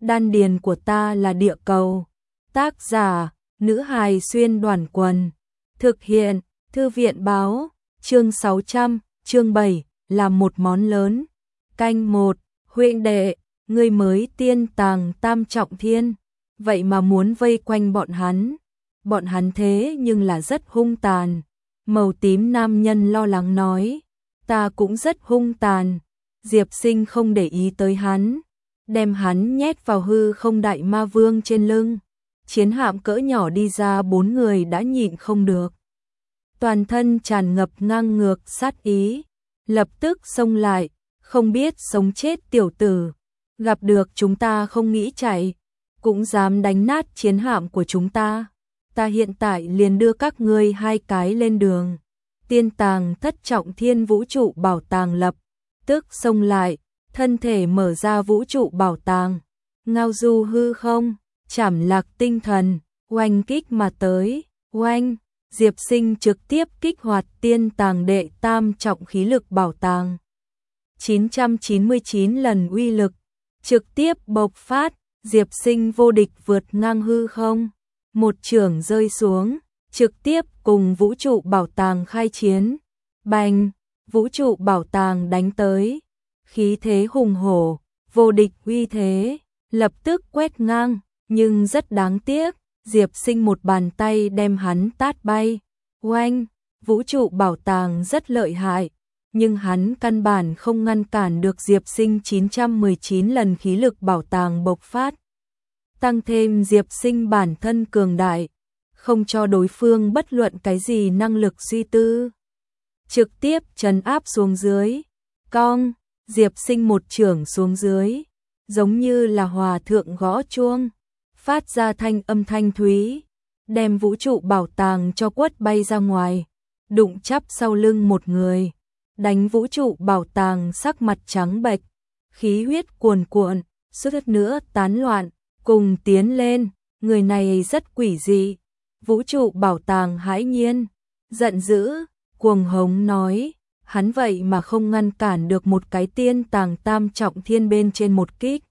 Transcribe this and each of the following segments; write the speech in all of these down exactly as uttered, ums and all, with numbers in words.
đan điền của ta là địa cầu. Tác giả, nữ hài xuyên đoàn quần. Thực hiện, thư viện báo, chương sáu trăm, chương bảy, là một món lớn. Canh một, huynh đệ, ngươi mới tiên tàng tam trọng thiên, vậy mà muốn vây quanh bọn hắn. Bọn hắn thế nhưng là rất hung tàn. Màu tím nam nhân lo lắng nói, ta cũng rất hung tàn. Diệp Sinh không để ý tới hắn, đem hắn nhét vào hư không đại ma vương trên lưng. Chiến hạm cỡ nhỏ đi ra, bốn người đã nhịn không được. Toàn thân tràn ngập ngang ngược sát ý, lập tức xông lại, không biết sống chết tiểu tử. Gặp được chúng ta không nghĩ chạy, cũng dám đánh nát chiến hạm của chúng ta. Ta hiện tại liền đưa các ngươi hai cái lên đường. Tiên tàng thất trọng thiên vũ trụ bảo tàng lập tức xông lại, thân thể mở ra vũ trụ bảo tàng, ngao du hư không, chảm lạc tinh thần, oanh kích mà tới. Oanh, Diệp Sinh trực tiếp kích hoạt tiên tàng đệ tam trọng khí lực bảo tàng. chín trăm chín mươi chín lần uy lực, trực tiếp bộc phát, Diệp Sinh vô địch vượt ngang hư không. Một chưởng rơi xuống, trực tiếp cùng vũ trụ bảo tàng khai chiến. Bành, vũ trụ bảo tàng đánh tới, khí thế hùng hổ, vô địch uy thế, lập tức quét ngang, nhưng rất đáng tiếc, Diệp Sinh một bàn tay đem hắn tát bay. Oanh, vũ trụ bảo tàng rất lợi hại, nhưng hắn căn bản không ngăn cản được Diệp Sinh chín trăm mười chín lần khí lực bảo tàng bộc phát. Tăng thêm Diệp Sinh bản thân cường đại, không cho đối phương bất luận cái gì năng lực suy tư. Trực tiếp trấn áp xuống dưới. Cong, Diệp Sinh một chưởng xuống dưới, giống như là hòa thượng gõ chuông, phát ra thanh âm thanh thúy, đem vũ trụ bảo tàng cho quất bay ra ngoài, đụng chắp sau lưng một người, đánh vũ trụ bảo tàng sắc mặt trắng bệch, khí huyết cuồn cuộn, suýt nữa tán loạn. Cùng tiến lên, người này rất quỷ dị. Vũ trụ bảo tàng hãi nhiên, giận dữ, cuồng hống nói, hắn vậy mà không ngăn cản được một cái tiên tàng tam trọng thiên bên trên một kích.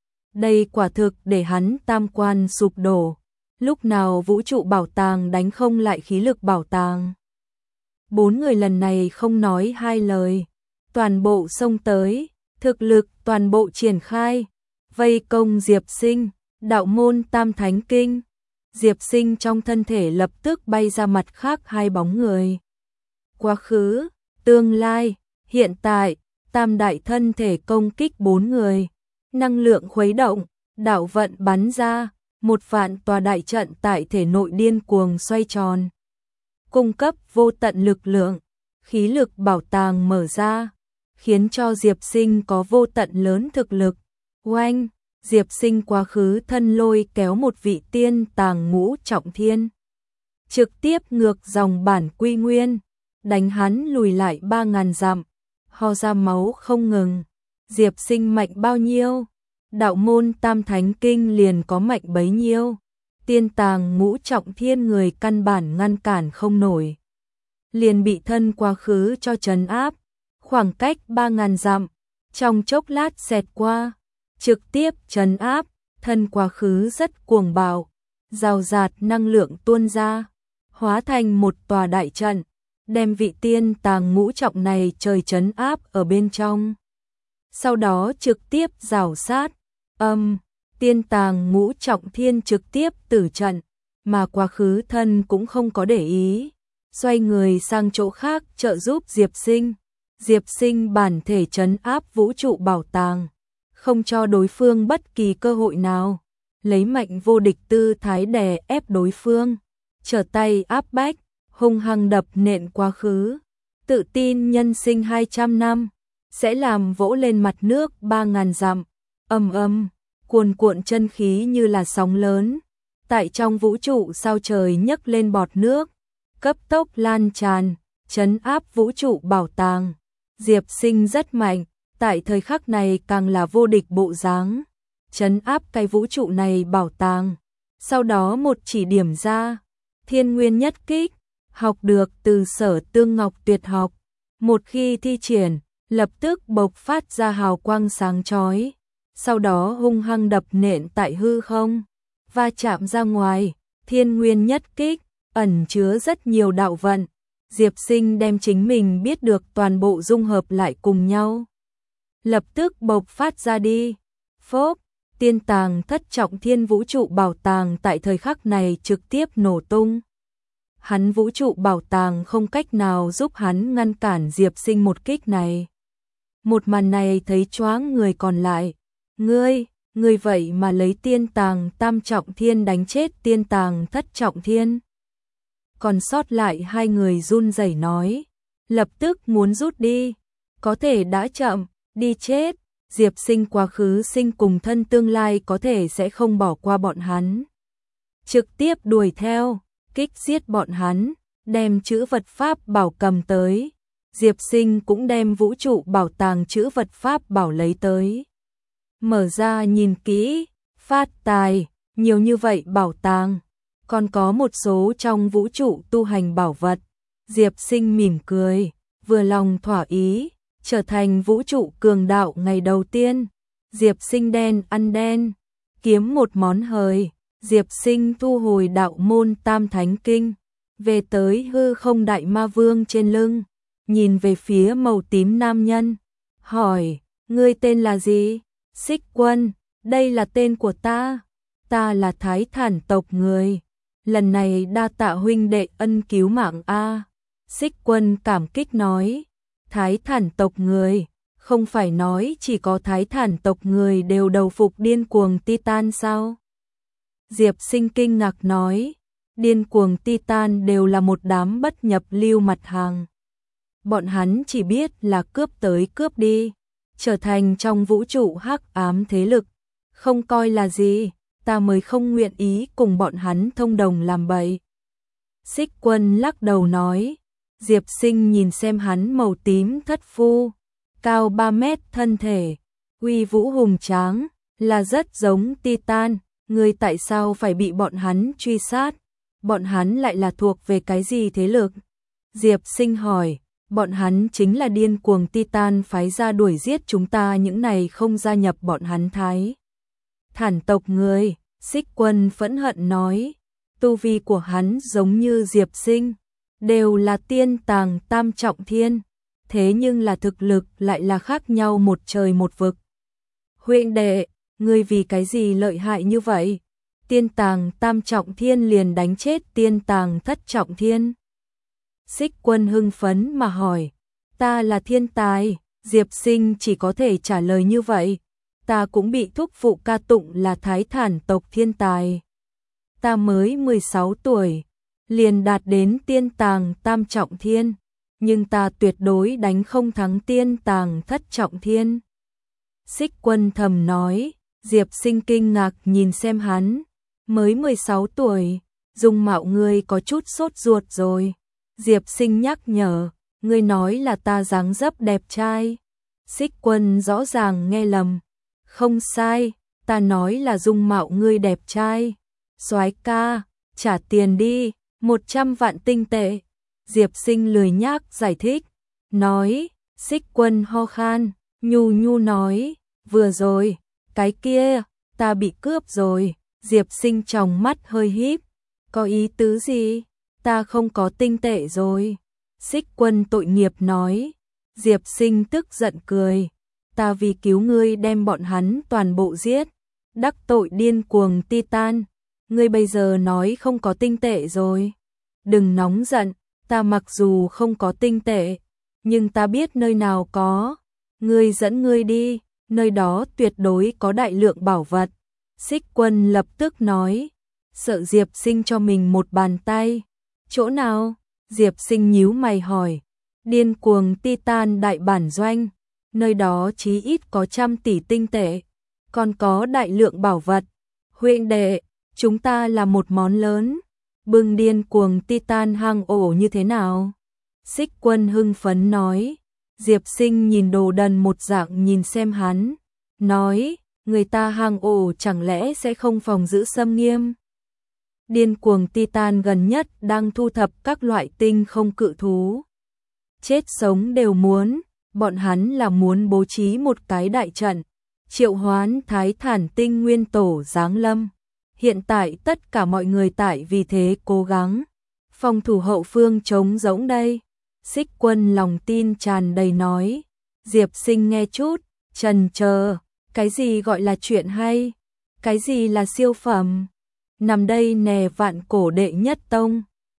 Đây quả thực để hắn tam quan sụp đổ. Lúc nào vũ trụ bảo tàng đánh không lại khí lực bảo tàng. Bốn người lần này không nói hai lời, toàn bộ xông tới, thực lực toàn bộ triển khai, vây công Diệp Sinh. Đạo môn tam thánh kinh, Diệp Sinh trong thân thể lập tức bay ra mặt khác hai bóng người. Quá khứ, tương lai, hiện tại, tam đại thân thể công kích bốn người. Năng lượng khuấy động, đạo vận bắn ra, một vạn tòa đại trận tại thể nội điên cuồng xoay tròn. Cung cấp vô tận lực lượng, khí lực bảo tàng mở ra, khiến cho Diệp Sinh có vô tận lớn thực lực. Oanh! Diệp Sinh quá khứ thân lôi kéo một vị tiên tàng ngũ trọng thiên, trực tiếp ngược dòng bản quy nguyên, đánh hắn lùi lại ba ngàn dặm, ho ra máu không ngừng. Diệp Sinh mạnh bao nhiêu, đạo môn tam thánh kinh liền có mạnh bấy nhiêu. Tiên tàng ngũ trọng thiên người căn bản ngăn cản không nổi, liền bị thân quá khứ cho trấn áp, khoảng cách ba ngàn dặm, trong chốc lát xẹt qua. Trực tiếp trấn áp, thân quá khứ rất cuồng bạo, rào rạt năng lượng tuôn ra, hóa thành một tòa đại trận, đem vị tiên tàng ngũ trọng này trời trấn áp ở bên trong. Sau đó trực tiếp rào sát, âm, tiên tàng ngũ trọng thiên trực tiếp tử trận, mà quá khứ thân cũng không có để ý, xoay người sang chỗ khác trợ giúp Diệp Sinh. Diệp Sinh bản thể trấn áp vũ trụ bảo tàng, không cho đối phương bất kỳ cơ hội nào, lấy mạnh vô địch tư thái đè ép đối phương, trở tay áp bách, hung hăng đập nện quá khứ, tự tin nhân sinh hai trăm năm, sẽ làm vỗ lên mặt nước ba ngàn dặm, âm âm, cuồn cuộn chân khí như là sóng lớn, tại trong vũ trụ sao trời nhấc lên bọt nước, cấp tốc lan tràn, trấn áp vũ trụ bảo tàng. Diệp Sinh rất mạnh, tại thời khắc này càng là vô địch bộ dáng, trấn áp cái vũ trụ này bảo tàng. Sau đó một chỉ điểm ra, thiên nguyên nhất kích, học được từ Sở Tương Ngọc tuyệt học, một khi thi triển, lập tức bộc phát ra hào quang sáng chói, sau đó hung hăng đập nện tại hư không, va chạm ra ngoài, thiên nguyên nhất kích, ẩn chứa rất nhiều đạo vận. Diệp Sinh đem chính mình biết được toàn bộ dung hợp lại cùng nhau. Lập tức bộc phát ra đi. Phốp, tiên tàng thất trọng thiên vũ trụ bảo tàng tại thời khắc này trực tiếp nổ tung. Hắn vũ trụ bảo tàng không cách nào giúp hắn ngăn cản Diệp Sinh một kích này. Một màn này thấy choáng người còn lại. Ngươi, ngươi vậy mà lấy tiên tàng tam trọng thiên đánh chết tiên tàng thất trọng thiên. Còn sót lại hai người run rẩy nói, lập tức muốn rút đi, có thể đã chậm, đi chết. Diệp Sinh quá khứ sinh cùng thân tương lai có thể sẽ không bỏ qua bọn hắn. Trực tiếp đuổi theo, kích giết bọn hắn, đem chữ vật pháp bảo cầm tới. Diệp Sinh cũng đem vũ trụ bảo tàng chữ vật pháp bảo lấy tới. Mở ra nhìn kỹ, phát tài, nhiều như vậy bảo tàng. Còn có một số trong vũ trụ tu hành bảo vật. Diệp Sinh mỉm cười, vừa lòng thỏa ý, trở thành vũ trụ cường đạo ngày đầu tiên. Diệp Sinh đen ăn đen, kiếm một món hời. Diệp Sinh thu hồi đạo môn tam thánh kinh, về tới hư không đại ma vương trên lưng, nhìn về phía màu tím nam nhân, hỏi, ngươi tên là gì? Xích Quân, đây là tên của ta, ta là Thái Thản tộc người, lần này đa tạ huynh đệ ân cứu mạng a. Xích Quân cảm kích nói, Thái Thản tộc người, không phải nói chỉ có Thái Thản tộc người đều đầu phục điên cuồng Titan sao? Diệp Sinh kinh ngạc nói, điên cuồng Titan đều là một đám bất nhập lưu mặt hàng. Bọn hắn chỉ biết là cướp tới cướp đi, trở thành trong vũ trụ hắc ám thế lực, không coi là gì, ta mới không nguyện ý cùng bọn hắn thông đồng làm bậy. Xích Quân lắc đầu nói, Diệp Sinh nhìn xem hắn màu tím thất phu, cao ba mét thân thể, uy vũ hùng tráng, là rất giống Titan. Ngươi tại sao phải bị bọn hắn truy sát? Bọn hắn lại là thuộc về cái gì thế lực? Diệp Sinh hỏi, bọn hắn chính là điên cuồng Titan phái ra đuổi giết chúng ta những này không gia nhập bọn hắn Thái Thản tộc người. Xích Quân phẫn hận nói, tu vi của hắn giống như Diệp Sinh, đều là tiên tàng tam trọng thiên, thế nhưng là thực lực lại là khác nhau một trời một vực. Huynh đệ, ngươi vì cái gì lợi hại như vậy? Tiên tàng tam trọng thiên liền đánh chết tiên tàng thất trọng thiên. Xích Quân hưng phấn mà hỏi, ta là thiên tài. Diệp Sinh chỉ có thể trả lời như vậy, ta cũng bị thúc phụ ca tụng là Thái Thản tộc thiên tài. Ta mới mười sáu tuổi, liền đạt đến tiên tàng tam trọng thiên, nhưng ta tuyệt đối đánh không thắng tiên tàng thất trọng thiên. Xích Quân thầm nói. Diệp Sinh kinh ngạc nhìn xem hắn, mới mười sáu tuổi, dung mạo ngươi có chút sốt ruột rồi. Diệp Sinh nhắc nhở, ngươi nói là ta dáng dấp đẹp trai. Xích Quân rõ ràng nghe lầm, không sai, ta nói là dung mạo ngươi đẹp trai. Soái ca, trả tiền đi, một trăm vạn tinh tệ. Diệp Sinh lười nhác giải thích, nói. Xích Quân ho khan, nhu nhu nói, vừa rồi, cái kia, ta bị cướp rồi. Diệp Sinh tròng mắt hơi híp, có ý tứ gì? Ta không có tinh tệ rồi. Xích Quân tội nghiệp nói. Diệp Sinh tức giận cười, ta vì cứu ngươi đem bọn hắn toàn bộ giết, đắc tội điên cuồng Titan, ngươi bây giờ nói không có tinh tệ rồi. Đừng nóng giận, ta mặc dù không có tinh tệ, nhưng ta biết nơi nào có, ngươi dẫn ngươi đi, nơi đó tuyệt đối có đại lượng bảo vật. Xích Quân lập tức nói, sợ Diệp Sinh cho mình một bàn tay. Chỗ nào? Diệp Sinh nhíu mày hỏi. Điên cuồng Titan đại bản doanh, nơi đó chí ít có trăm tỷ tinh tệ, còn có đại lượng bảo vật. Huynh đệ, chúng ta là một món lớn, bưng điên cuồng Titan hang ổ như thế nào? Xích Quân hưng phấn nói. Diệp Sinh nhìn đồ đần một dạng nhìn xem hắn, nói, người ta hang ổ chẳng lẽ sẽ không phòng giữ xâm nghiêm? Điên cuồng Titan gần nhất đang thu thập các loại tinh không cự thú, chết sống đều muốn, bọn hắn là muốn bố trí một cái đại trận, triệu hoán Thái Thản Tinh Nguyên Tổ giáng lâm. Hiện tại tất cả mọi người tại vì thế cố gắng phòng thủ hậu phương trống rỗng đây. Xích Quân lòng tin tràn đầy nói. Diệp Sinh nghe chút chần chờ, cái gì gọi là chuyện hay? Cái gì là siêu phẩm? Nằm đây nè, vạn cổ đệ nhất tông.